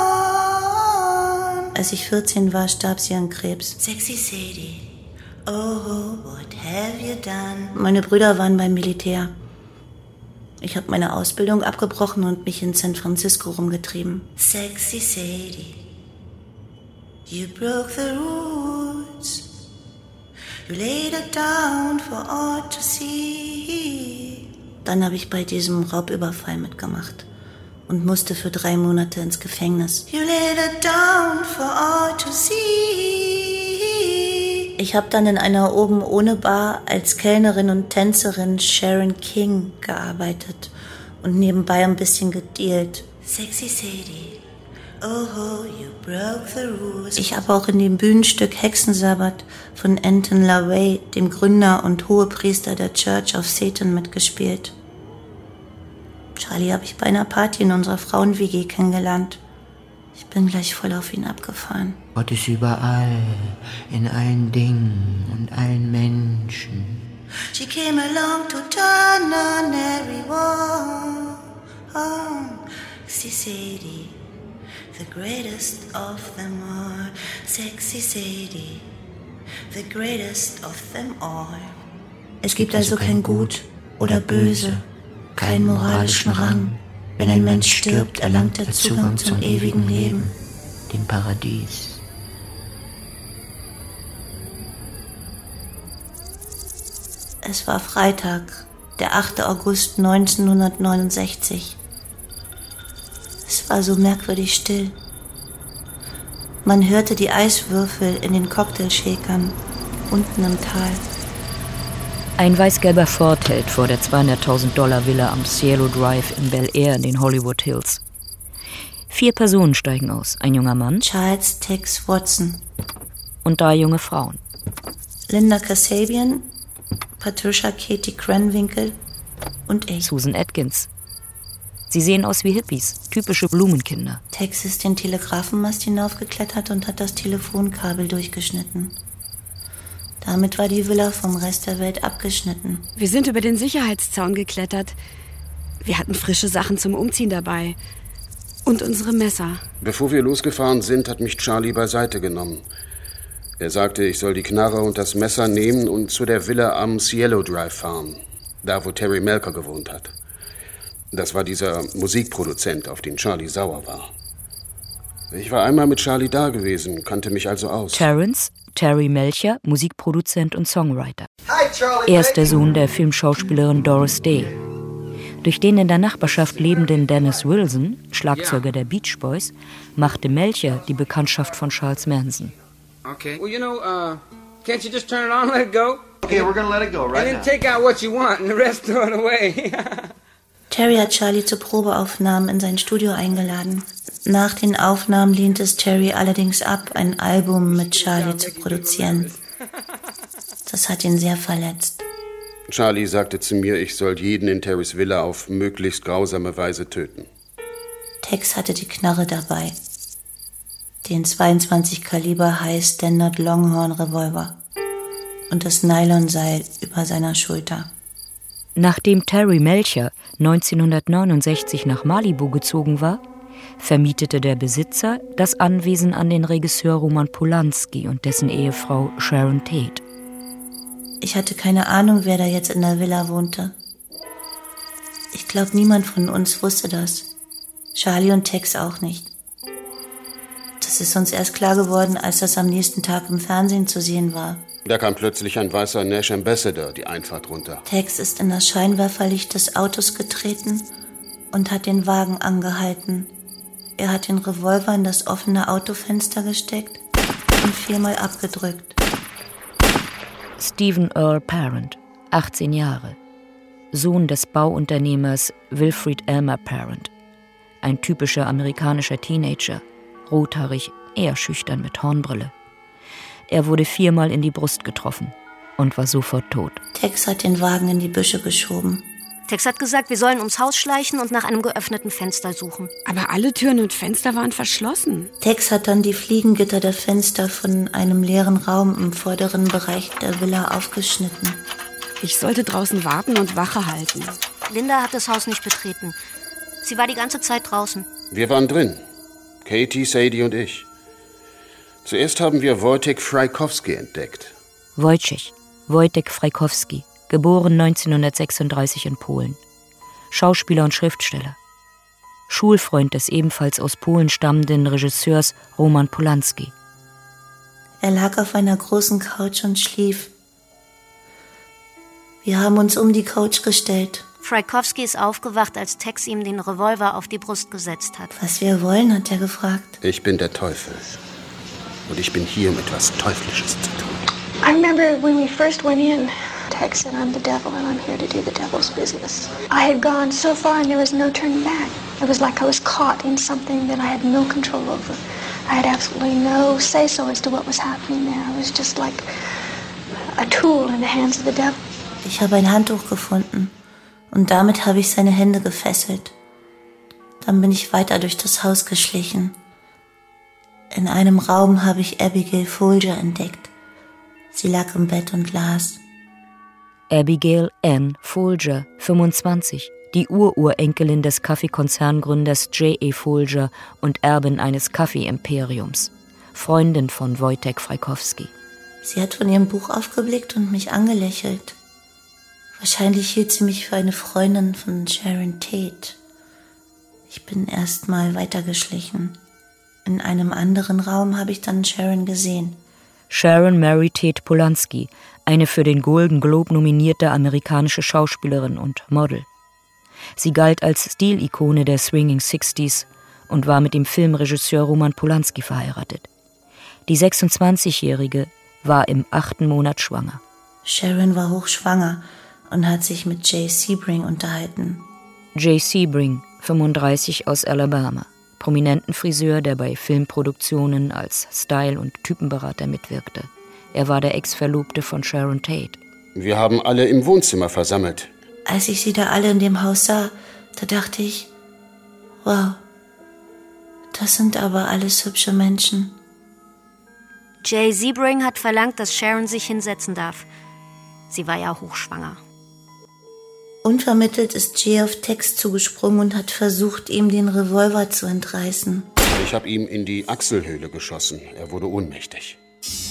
Als ich 14 war, starb sie an Krebs. Sexy Sadie, oh, what have you done? Meine Brüder waren beim Militär. Ich habe meine Ausbildung abgebrochen und mich in San Francisco rumgetrieben. Sexy Sadie, you broke the rules. You laid it down for all to see. Dann habe ich bei diesem Raubüberfall mitgemacht und musste für 3 Monate ins Gefängnis. You laid it down for all to see. Ich habe dann in einer Oben-ohne-Bar als Kellnerin und Tänzerin Sharon King gearbeitet und nebenbei ein bisschen gedealt. Sexy Sadie, oh, you broke the rules. Ich habe auch in dem Bühnenstück Hexensabbat von Anton LaVey, dem Gründer und Hohepriester der Church of Satan, mitgespielt. Charlie habe ich bei einer Party in unserer Frauen-WG kennengelernt. Ich bin gleich voll auf ihn abgefahren. Gott ist überall, in allen Dingen und allen Menschen. She came along to turn on everyone. Sexy Sadie, the greatest of them all. Sexy Sadie, the greatest of them all. Es gibt also kein Gut oder Böse, keinen moralischen Rang. Wenn ein Mensch stirbt, erlangt er Zugang zum ewigen Leben, dem Paradies. Es war Freitag, der 8. August 1969. Es war so merkwürdig still. Man hörte die Eiswürfel in den Cocktailshakern unten im Tal. Ein weiß-gelber Ford hält vor der $200.000 Villa am Cielo Drive in Bel Air in den Hollywood Hills. 4 Personen steigen aus. Ein junger Mann, Charles Tex Watson, und 3 junge Frauen. Linda Kasabian, Patricia Katie Krenwinkel und ich. Susan Atkins. Sie sehen aus wie Hippies, typische Blumenkinder. Tex ist den Telegrafenmast hinaufgeklettert und hat das Telefonkabel durchgeschnitten. Damit war die Villa vom Rest der Welt abgeschnitten. Wir sind über den Sicherheitszaun geklettert. Wir hatten frische Sachen zum Umziehen dabei. Und unsere Messer. Bevor wir losgefahren sind, hat mich Charlie beiseite genommen. Er sagte, ich soll die Knarre und das Messer nehmen und zu der Villa am Cielo Drive fahren. Da, wo Terry Melcher gewohnt hat. Das war dieser Musikproduzent, auf den Charlie sauer war. Ich war einmal mit Charlie da gewesen, kannte mich also aus. Terry Melcher, Musikproduzent und Songwriter. Er ist der Sohn der Filmschauspielerin Doris Day. Durch den in der Nachbarschaft lebenden Dennis Wilson, Schlagzeuger der Beach Boys, machte Melcher die Bekanntschaft von Charles Manson. Okay. Well, can't you just turn it on and let it go? Okay, we're gonna let it go right now. And then take out what you want and the rest throw it away. Terry hat Charlie zur Probeaufnahmen in sein Studio eingeladen. Nach den Aufnahmen lehnte es Terry allerdings ab, ein Album mit Charlie zu produzieren. Das hat ihn sehr verletzt. Charlie sagte zu mir, ich soll jeden in Terrys Villa auf möglichst grausame Weise töten. Tex hatte die Knarre dabei. Den 22 Kaliber High Standard Longhorn Revolver und das Nylonseil über seiner Schulter. Nachdem Terry Melcher 1969 nach Malibu gezogen war, vermietete der Besitzer das Anwesen an den Regisseur Roman Polanski und dessen Ehefrau Sharon Tate. Ich hatte keine Ahnung, wer da jetzt in der Villa wohnte. Ich glaube, niemand von uns wusste das. Charlie und Tex auch nicht. Das ist uns erst klar geworden, als das am nächsten Tag im Fernsehen zu sehen war. Da kam plötzlich ein weißer Nash Ambassador die Einfahrt runter. Tex ist in das Scheinwerferlicht des Autos getreten und hat den Wagen angehalten. Er hat den Revolver in das offene Autofenster gesteckt und 4-mal abgedrückt. Stephen Earl Parent, 18 Jahre. Sohn des Bauunternehmers Wilfrid Elmer Parent. Ein typischer amerikanischer Teenager, rothaarig, eher schüchtern mit Hornbrille. Er wurde 4-mal in die Brust getroffen und war sofort tot. Tex hat den Wagen in die Büsche geschoben. Tex hat gesagt, wir sollen ums Haus schleichen und nach einem geöffneten Fenster suchen. Aber alle Türen und Fenster waren verschlossen. Tex hat dann die Fliegengitter der Fenster von einem leeren Raum im vorderen Bereich der Villa aufgeschnitten. Ich sollte draußen warten und Wache halten. Linda hat das Haus nicht betreten. Sie war die ganze Zeit draußen. Wir waren drin. Katie, Sadie und ich. Zuerst haben wir Wojtek Frykowski entdeckt. Wojtek Frykowski, geboren 1936 in Polen. Schauspieler und Schriftsteller. Schulfreund des ebenfalls aus Polen stammenden Regisseurs Roman Polanski. Er lag auf einer großen Couch und schlief. Wir haben uns um die Couch gestellt. Frykowski ist aufgewacht, als Tex ihm den Revolver auf die Brust gesetzt hat. Was wir wollen, hat er gefragt. Ich bin der Teufel. Und ich bin hier, um etwas Teuflisches zu tun. I remember when we first went in, Tex said, I'm the devil and I'm here to do the devil's business. I had gone so far and there was no turning back. It was like I was caught in something that I had no control over. I had absolutely no say-so as to what was happening there. I was just like a tool in the hands of the devil. Ich habe ein Handtuch gefunden und damit habe ich seine Hände gefesselt. Dann bin ich weiter durch das Haus geschlichen. In einem Raum habe ich Abigail Folger entdeckt. Sie lag im Bett und las. Abigail Ann Folger, 25, die Ururenkelin des Kaffeekonzerngründers J.A. Folger und Erbin eines Kaffeeimperiums, Freundin von Wojtek Frykowski. Sie hat von ihrem Buch aufgeblickt und mich angelächelt. Wahrscheinlich hielt sie mich für eine Freundin von Sharon Tate. Ich bin erst mal weitergeschlichen. In einem anderen Raum habe ich dann Sharon gesehen. Sharon Mary Tate Polanski, eine für den Golden Globe nominierte amerikanische Schauspielerin und Model. Sie galt als Stilikone der Swinging Sixties und war mit dem Filmregisseur Roman Polanski verheiratet. Die 26-Jährige war im 8. Monat schwanger. Sharon war hochschwanger und hat sich mit Jay Sebring unterhalten. Jay Sebring, 35, aus Alabama, prominenten Friseur, der bei Filmproduktionen als Style- und Typenberater mitwirkte. Er war der Ex-Verlobte von Sharon Tate. Wir haben alle im Wohnzimmer versammelt. Als ich sie da alle in dem Haus sah, da dachte ich, wow, das sind aber alles hübsche Menschen. Jay Sebring hat verlangt, dass Sharon sich hinsetzen darf. Sie war ja hochschwanger. Unvermittelt ist Jay auf Tex zugesprungen und hat versucht, ihm den Revolver zu entreißen. Ich habe ihm in die Achselhöhle geschossen. Er wurde ohnmächtig.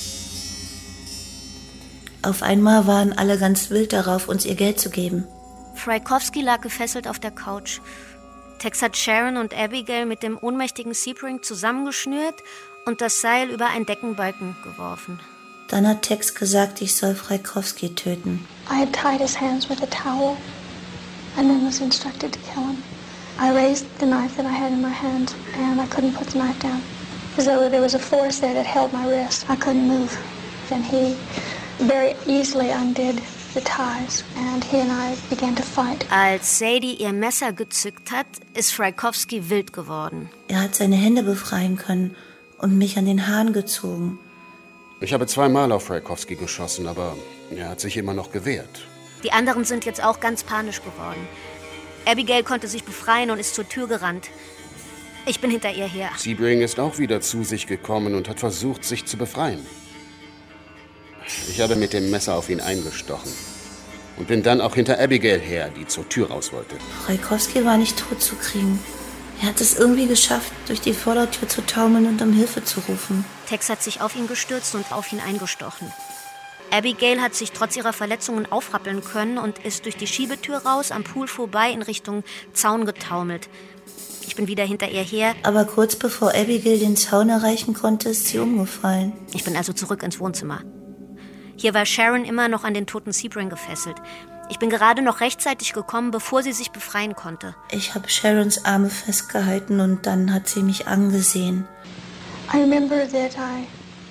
Auf einmal waren alle ganz wild darauf, uns ihr Geld zu geben. Frykowski lag gefesselt auf der Couch. Tex hat Sharon und Abigail mit dem ohnmächtigen Sebring zusammengeschnürt und das Seil über einen Deckenbalken geworfen. Dann hat Tex gesagt, ich soll Frykowski töten. I had tied his hands with a towel and then was instructed to kill him. I raised the knife that I had in my hand and I couldn't put the knife down. As though there was a force there that held my wrist. I couldn't move. Then he very easily undid the ties and he and I began to fight. Als Sadie ihr Messer gezückt hat, ist Frykowski wild geworden. Er hat seine Hände befreien können und mich an den Haaren gezogen. Ich habe 2-mal auf Frykowski geschossen, aber er hat sich immer noch gewehrt. Die anderen sind jetzt auch ganz panisch geworden. Abigail konnte sich befreien und ist zur Tür gerannt. Ich bin hinter ihr her. Sebring ist auch wieder zu sich gekommen und hat versucht, sich zu befreien. Ich habe mit dem Messer auf ihn eingestochen und bin dann auch hinter Abigail her, die zur Tür raus wollte. Frykowski war nicht tot zu kriegen. Er hat es irgendwie geschafft, durch die Vordertür zu taumeln und um Hilfe zu rufen. Tex hat sich auf ihn gestürzt und auf ihn eingestochen. Abigail hat sich trotz ihrer Verletzungen aufrappeln können und ist durch die Schiebetür raus am Pool vorbei in Richtung Zaun getaumelt. Ich bin wieder hinter ihr her. Aber kurz bevor Abigail den Zaun erreichen konnte, ist sie umgefallen. Ich bin also zurück ins Wohnzimmer. Hier war Sharon immer noch an den toten Sebring gefesselt. Ich bin gerade noch rechtzeitig gekommen, bevor sie sich befreien konnte. Ich habe Sharons Arme festgehalten und dann hat sie mich angesehen. I remember that I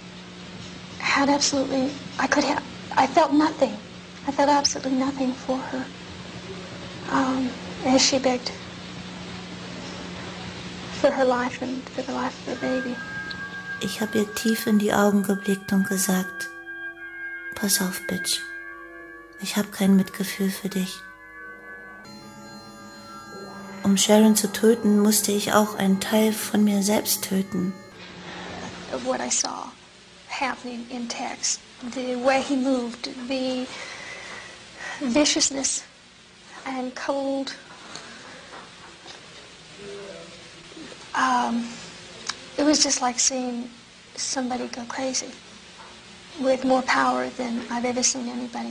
felt nothing. I felt absolutely nothing for her as she begged for her life and for the life of her baby. Ich habe ihr tief in die Augen geblickt und gesagt, pass auf, Bitch. Ich habe kein Mitgefühl für dich. Um Sharon zu töten, musste ich auch einen Teil von mir selbst töten. Of what I saw happening in Tex, the way he moved, the viciousness and cold. It was just like seeing somebody go crazy with more power than I've ever seen anybody.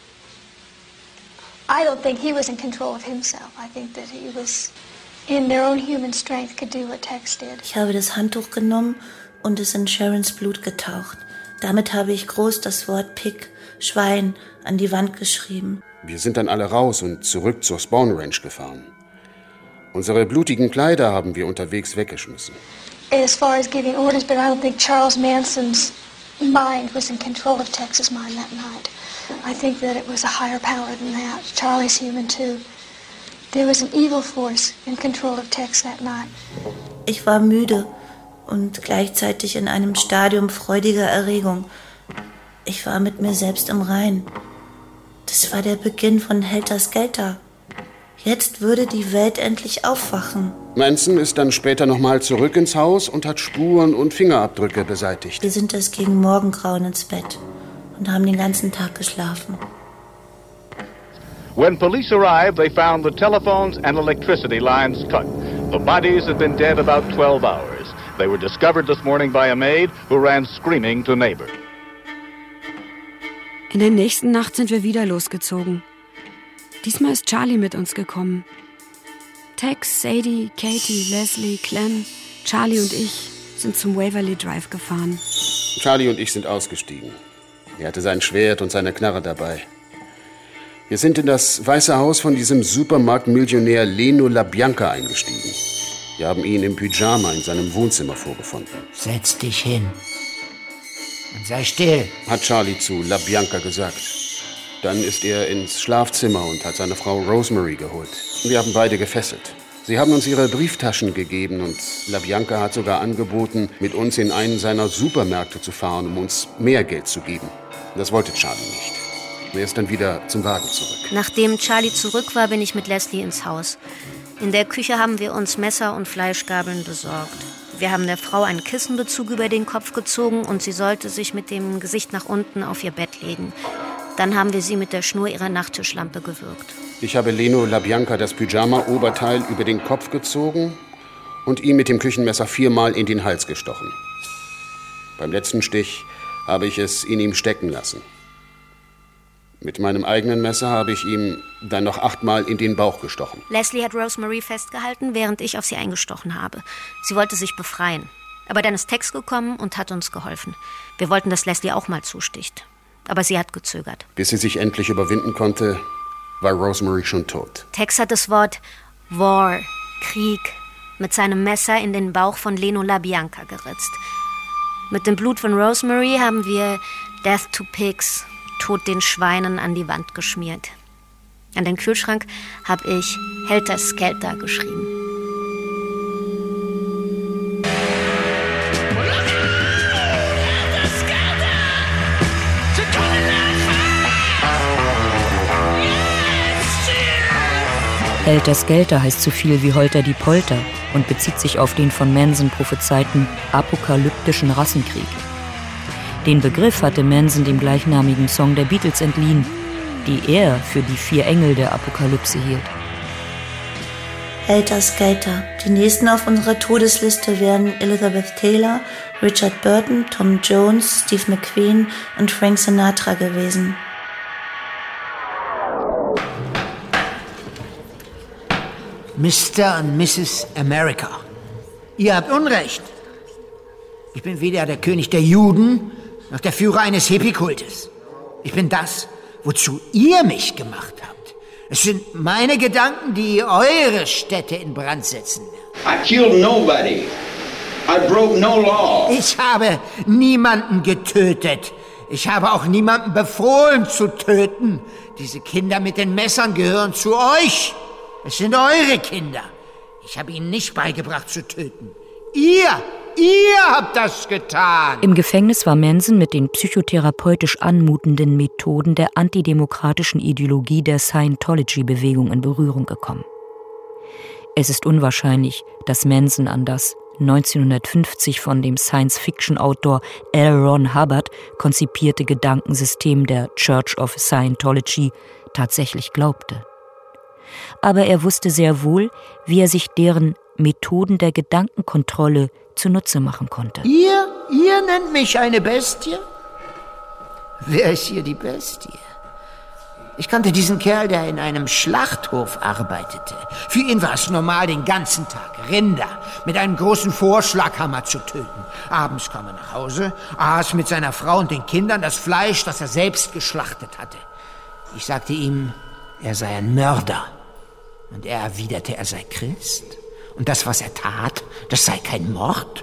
I don't think he was in control of himself. I think that he was in their own human strength could do what Tex did. Ich habe das Handtuch genommen und es in Sharons Blut getaucht. Damit habe ich groß das Wort Pig, Schwein, an die Wand geschrieben. Wir sind dann alle raus und zurück zur Spawn Ranch gefahren. Unsere blutigen Kleider haben wir unterwegs weggeschmissen. As far as giving orders, but I don't think Charles Manson's mind was in control of Tex's mind that night. I think that it was a higher power than that. Charlie's human too. There was an evil force in control of Tex that night. Ich war müde und gleichzeitig in einem Stadium freudiger Erregung. Ich war mit mir selbst im Reinen. Das war der Beginn von Helter Skelter. Jetzt würde die Welt endlich aufwachen. Manson ist dann später nochmal zurück ins Haus und hat Spuren und Fingerabdrücke beseitigt. Wir sind erst gegen Morgengrauen ins Bett und haben den ganzen Tag geschlafen. When police arrived, they found the telephones and electricity lines cut. The bodies had been dead about 12 hours. They were discovered this morning by a maid who ran screaming to neighbors. In der nächsten Nacht sind wir wieder losgezogen. Diesmal ist Charlie mit uns gekommen. Tex, Sadie, Katie, Leslie, Clem, Charlie und ich sind zum Waverly Drive gefahren. Charlie und ich sind ausgestiegen. Er hatte sein Schwert und seine Knarre dabei. Wir sind in das Weiße Haus von diesem Supermarktmillionär Leno LaBianca eingestiegen. Wir haben ihn im Pyjama in seinem Wohnzimmer vorgefunden. Setz dich hin und sei still, hat Charlie zu LaBianca gesagt. Dann ist er ins Schlafzimmer und hat seine Frau Rosemary geholt. Wir haben beide gefesselt. Sie haben uns ihre Brieftaschen gegeben und LaBianca hat sogar angeboten, mit uns in einen seiner Supermärkte zu fahren, um uns mehr Geld zu geben. Das wollte Charlie nicht. Er ist dann wieder zum Wagen zurück. Nachdem Charlie zurück war, bin ich mit Leslie ins Haus. In der Küche haben wir uns Messer und Fleischgabeln besorgt. Wir haben der Frau einen Kissenbezug über den Kopf gezogen und sie sollte sich mit dem Gesicht nach unten auf ihr Bett legen. Dann haben wir sie mit der Schnur ihrer Nachttischlampe gewürgt. Ich habe Leno LaBianca das Pyjama-Oberteil über den Kopf gezogen und ihm mit dem Küchenmesser 4-mal in den Hals gestochen. Beim letzten Stich habe ich es in ihm stecken lassen. Mit meinem eigenen Messer habe ich ihm dann noch 8-mal in den Bauch gestochen. Leslie hat Rosemary festgehalten, während ich auf sie eingestochen habe. Sie wollte sich befreien. Aber dann ist Tex gekommen und hat uns geholfen. Wir wollten, dass Leslie auch mal zusticht. Aber sie hat gezögert. Bis sie sich endlich überwinden konnte, war Rosemary schon tot. Tex hat das Wort War, Krieg, mit seinem Messer in den Bauch von Leno LaBianca geritzt. Mit dem Blut von Rosemary haben wir Death to Pigs, Tod den Schweinen, an die Wand geschmiert. An den Kühlschrank habe ich Helter Skelter geschrieben. Helter Skelter heißt so viel wie Holter die Polter und bezieht sich auf den von Manson prophezeiten apokalyptischen Rassenkrieg. Den Begriff hatte Manson dem gleichnamigen Song der Beatles entliehen, die er für die 4 Engel der Apokalypse hielt. Helter Skelter. Die nächsten auf unserer Todesliste wären Elizabeth Taylor, Richard Burton, Tom Jones, Steve McQueen und Frank Sinatra gewesen. Mr. und Mrs. America, ihr habt Unrecht. Ich bin weder der König der Juden noch der Führer eines Hippie-Kultes. Ich bin das, wozu ihr mich gemacht habt. Es sind meine Gedanken, die eure Städte in Brand setzen. I killed nobody. I broke no law. Ich habe niemanden getötet. Ich habe auch niemanden befohlen zu töten. Diese Kinder mit den Messern gehören zu euch. Es sind eure Kinder. Ich habe ihnen nicht beigebracht zu töten. Ihr habt das getan. Im Gefängnis war Manson mit den psychotherapeutisch anmutenden Methoden der antidemokratischen Ideologie der Scientology-Bewegung in Berührung gekommen. Es ist unwahrscheinlich, dass Manson an das 1950 von dem Science-Fiction-Autor L. Ron Hubbard konzipierte Gedankensystem der Church of Scientology tatsächlich glaubte. Aber er wusste sehr wohl, wie er sich deren Methoden der Gedankenkontrolle zunutze machen konnte. Ihr nennt mich eine Bestie? Wer ist hier die Bestie? Ich kannte diesen Kerl, der in einem Schlachthof arbeitete. Für ihn war es normal, den ganzen Tag Rinder mit einem großen Vorschlaghammer zu töten. Abends kam er nach Hause, aß mit seiner Frau und den Kindern das Fleisch, das er selbst geschlachtet hatte. Ich sagte ihm, er sei ein Mörder. Und er erwiderte, er sei Christ. Und das, was er tat, das sei kein Mord.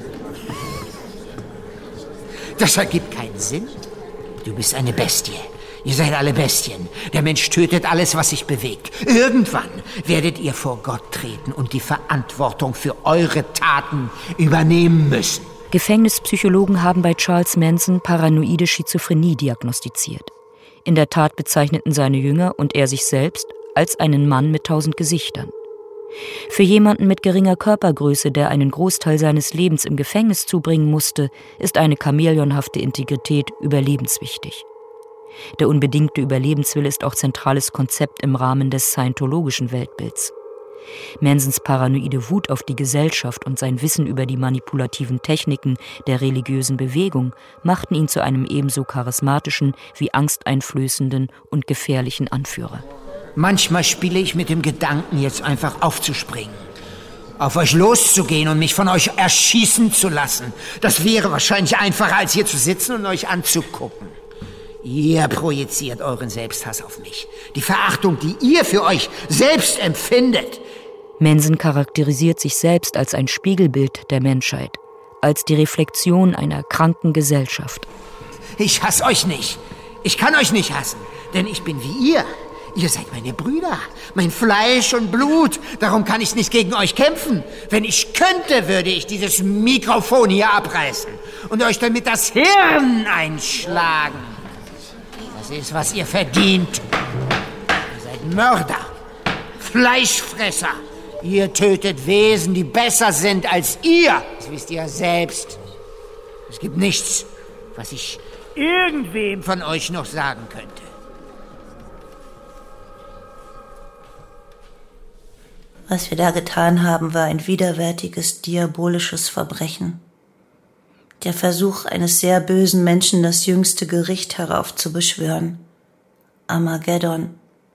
Das ergibt keinen Sinn. Du bist eine Bestie. Ihr seid alle Bestien. Der Mensch tötet alles, was sich bewegt. Irgendwann werdet ihr vor Gott treten und die Verantwortung für eure Taten übernehmen müssen. Gefängnispsychologen haben bei Charles Manson paranoide Schizophrenie diagnostiziert. In der Tat bezeichneten seine Jünger und er sich selbst als einen Mann mit 1000 Gesichtern. Für jemanden mit geringer Körpergröße, der einen Großteil seines Lebens im Gefängnis zubringen musste, ist eine chamäleonhafte Integrität überlebenswichtig. Der unbedingte Überlebenswille ist auch zentrales Konzept im Rahmen des scientologischen Weltbilds. Mansons paranoide Wut auf die Gesellschaft und sein Wissen über die manipulativen Techniken der religiösen Bewegung machten ihn zu einem ebenso charismatischen wie angsteinflößenden und gefährlichen Anführer. Manchmal spiele ich mit dem Gedanken, jetzt einfach aufzuspringen, auf euch loszugehen und mich von euch erschießen zu lassen. Das wäre wahrscheinlich einfacher, als hier zu sitzen und euch anzugucken. Ihr projiziert euren Selbsthass auf mich. Die Verachtung, die ihr für euch selbst empfindet. Manson charakterisiert sich selbst als ein Spiegelbild der Menschheit, als die Reflexion einer kranken Gesellschaft. Ich hasse euch nicht. Ich kann euch nicht hassen, denn ich bin wie ihr. Ihr seid meine Brüder, mein Fleisch und Blut. Darum kann ich nicht gegen euch kämpfen. Wenn ich könnte, würde ich dieses Mikrofon hier abreißen und euch damit das Hirn einschlagen. Das ist, was ihr verdient. Ihr seid Mörder, Fleischfresser. Ihr tötet Wesen, die besser sind als ihr. Das wisst ihr selbst. Es gibt nichts, was ich irgendwem von euch noch sagen könnte. Was wir da getan haben, war ein widerwärtiges, diabolisches Verbrechen. Der Versuch eines sehr bösen Menschen, das jüngste Gericht heraufzubeschwören. Armageddon.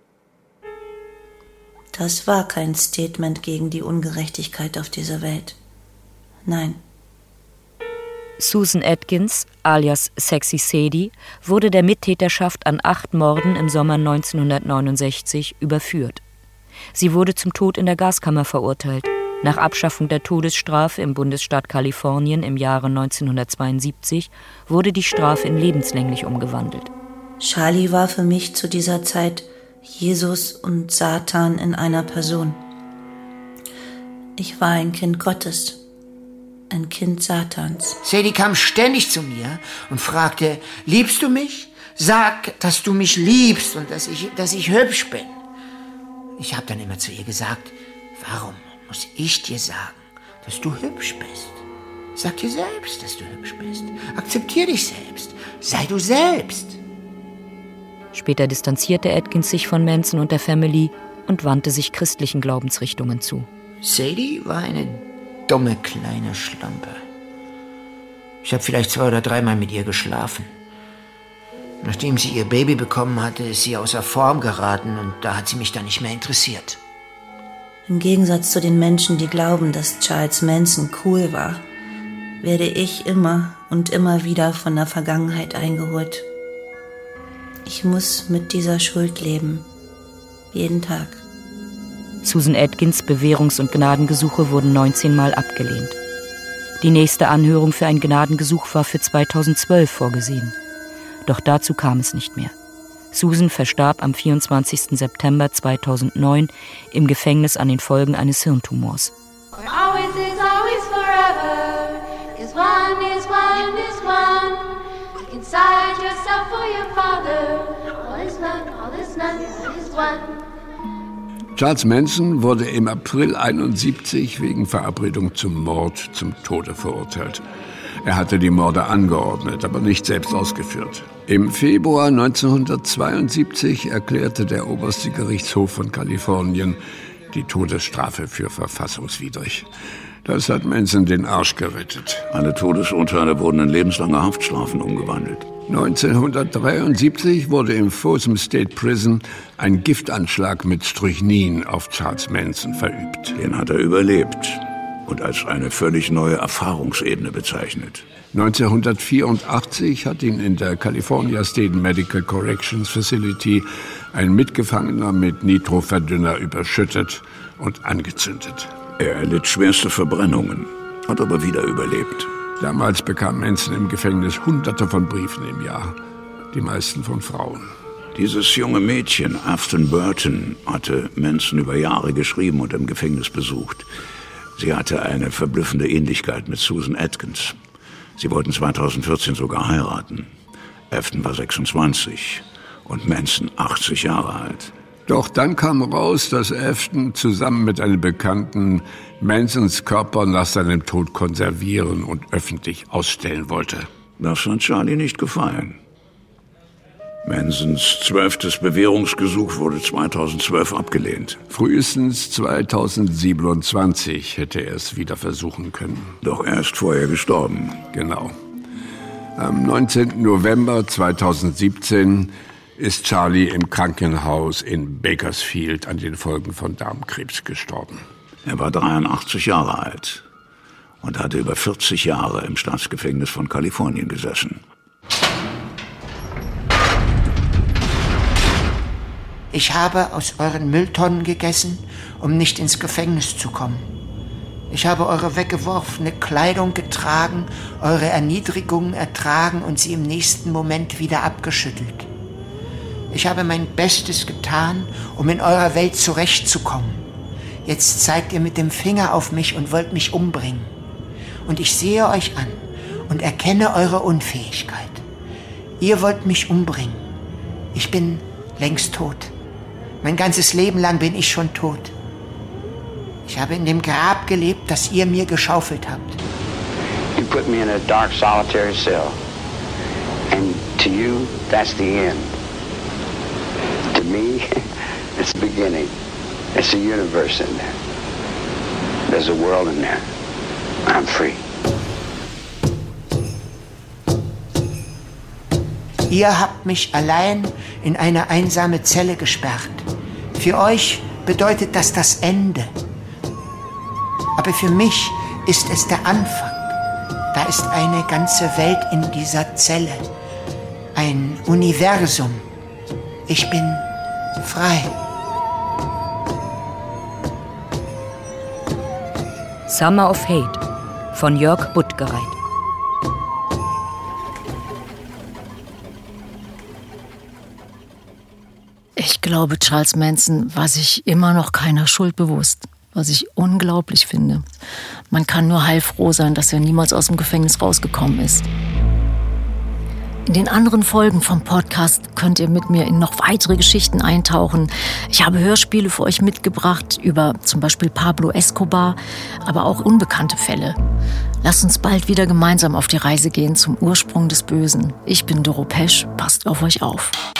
Das war kein Statement gegen die Ungerechtigkeit auf dieser Welt. Nein. Susan Atkins, alias Sexy Sadie, wurde der Mittäterschaft an 8 Morden im Sommer 1969 überführt. Sie wurde zum Tod in der Gaskammer verurteilt. Nach Abschaffung der Todesstrafe im Bundesstaat Kalifornien im Jahre 1972 wurde die Strafe in lebenslänglich umgewandelt. Charlie war für mich zu dieser Zeit Jesus und Satan in einer Person. Ich war ein Kind Gottes, ein Kind Satans. Sadie kam ständig zu mir und fragte, liebst du mich? Sag, dass du mich liebst und dass ich hübsch bin. Ich habe dann immer zu ihr gesagt, warum muss ich dir sagen, dass du hübsch bist? Sag dir selbst, dass du hübsch bist. Akzeptier dich selbst. Sei du selbst. Später distanzierte Atkins sich von Manson und der Family und wandte sich christlichen Glaubensrichtungen zu. Sadie war eine dumme kleine Schlampe. Ich habe vielleicht 2 oder 3 Mal mit ihr geschlafen. Nachdem sie ihr Baby bekommen hatte, ist sie außer Form geraten und da hat sie mich dann nicht mehr interessiert. Im Gegensatz zu den Menschen, die glauben, dass Charles Manson cool war, werde ich immer und immer wieder von der Vergangenheit eingeholt. Ich muss mit dieser Schuld leben. Jeden Tag. Susan Atkins' Bewährungs- und Gnadengesuche wurden 19 Mal abgelehnt. Die nächste Anhörung für ein Gnadengesuch war für 2012 vorgesehen. Doch dazu kam es nicht mehr. Susan verstarb am 24. September 2009 im Gefängnis an den Folgen eines Hirntumors. Always is always forever. Is one, is one, is one. Look inside yourself for your father. All is none, all is none, all is one. Charles Manson wurde im April 1971 wegen Verabredung zum Mord zum Tode verurteilt. Er hatte die Morde angeordnet, aber nicht selbst ausgeführt. Im Februar 1972 erklärte der oberste Gerichtshof von Kalifornien die Todesstrafe für verfassungswidrig. Das hat Manson den Arsch gerettet. Alle Todesurteile wurden in lebenslange Haftstrafen umgewandelt. 1973 wurde im Folsom State Prison ein Giftanschlag mit Strychnin auf Charles Manson verübt. Den hat er überlebt und als eine völlig neue Erfahrungsebene bezeichnet. 1984 hat ihn in der California State Medical Corrections Facility ein Mitgefangener mit Nitroverdünner überschüttet und angezündet. Er erlitt schwerste Verbrennungen, hat aber wieder überlebt. Damals bekam Manson im Gefängnis Hunderte von Briefen im Jahr, die meisten von Frauen. Dieses junge Mädchen, Afton Burton, hatte Manson über Jahre geschrieben und im Gefängnis besucht. Sie hatte eine verblüffende Ähnlichkeit mit Susan Atkins. Sie wollten 2014 sogar heiraten. Afton war 26 und Manson 80 Jahre alt. Doch dann kam raus, dass Afton zusammen mit einem Bekannten Mansons Körper nach seinem Tod konservieren und öffentlich ausstellen wollte. Das hat Charlie nicht gefallen. Mansons 12. Bewährungsgesuch wurde 2012 abgelehnt. Frühestens 2027 hätte er es wieder versuchen können. Doch er ist vorher gestorben. Genau. Am 19. November 2017 ist Charlie im Krankenhaus in Bakersfield an den Folgen von Darmkrebs gestorben. Er war 83 Jahre alt und hatte über 40 Jahre im Staatsgefängnis von Kalifornien gesessen. Ich habe aus euren Mülltonnen gegessen, um nicht ins Gefängnis zu kommen. Ich habe eure weggeworfene Kleidung getragen, eure Erniedrigungen ertragen und sie im nächsten Moment wieder abgeschüttelt. Ich habe mein Bestes getan, um in eurer Welt zurechtzukommen. Jetzt zeigt ihr mit dem Finger auf mich und wollt mich umbringen. Und ich sehe euch an und erkenne eure Unfähigkeit. Ihr wollt mich umbringen. Ich bin längst tot. Mein ganzes Leben lang bin ich schon tot. Ich habe in dem Grab gelebt, das ihr mir geschaufelt habt. You put me in a dark, solitary cell. And to you, that's the end. To me, it's the beginning. It's a universe in there. There's a world in there. I'm free. Ihr habt mich allein in eine einsame Zelle gesperrt. Für euch bedeutet das das Ende. Aber für mich ist es der Anfang. Da ist eine ganze Welt in dieser Zelle. Ein Universum. Ich bin frei. Summer of Hate von Jörg Buttgereit. Ich glaube, Charles Manson war sich immer noch keiner Schuld bewusst, was ich unglaublich finde. Man kann nur heilfroh sein, dass er niemals aus dem Gefängnis rausgekommen ist. In den anderen Folgen vom Podcast könnt ihr mit mir in noch weitere Geschichten eintauchen. Ich habe Hörspiele für euch mitgebracht über zum Beispiel Pablo Escobar, aber auch unbekannte Fälle. Lasst uns bald wieder gemeinsam auf die Reise gehen zum Ursprung des Bösen. Ich bin Doro Pesch, passt auf euch auf.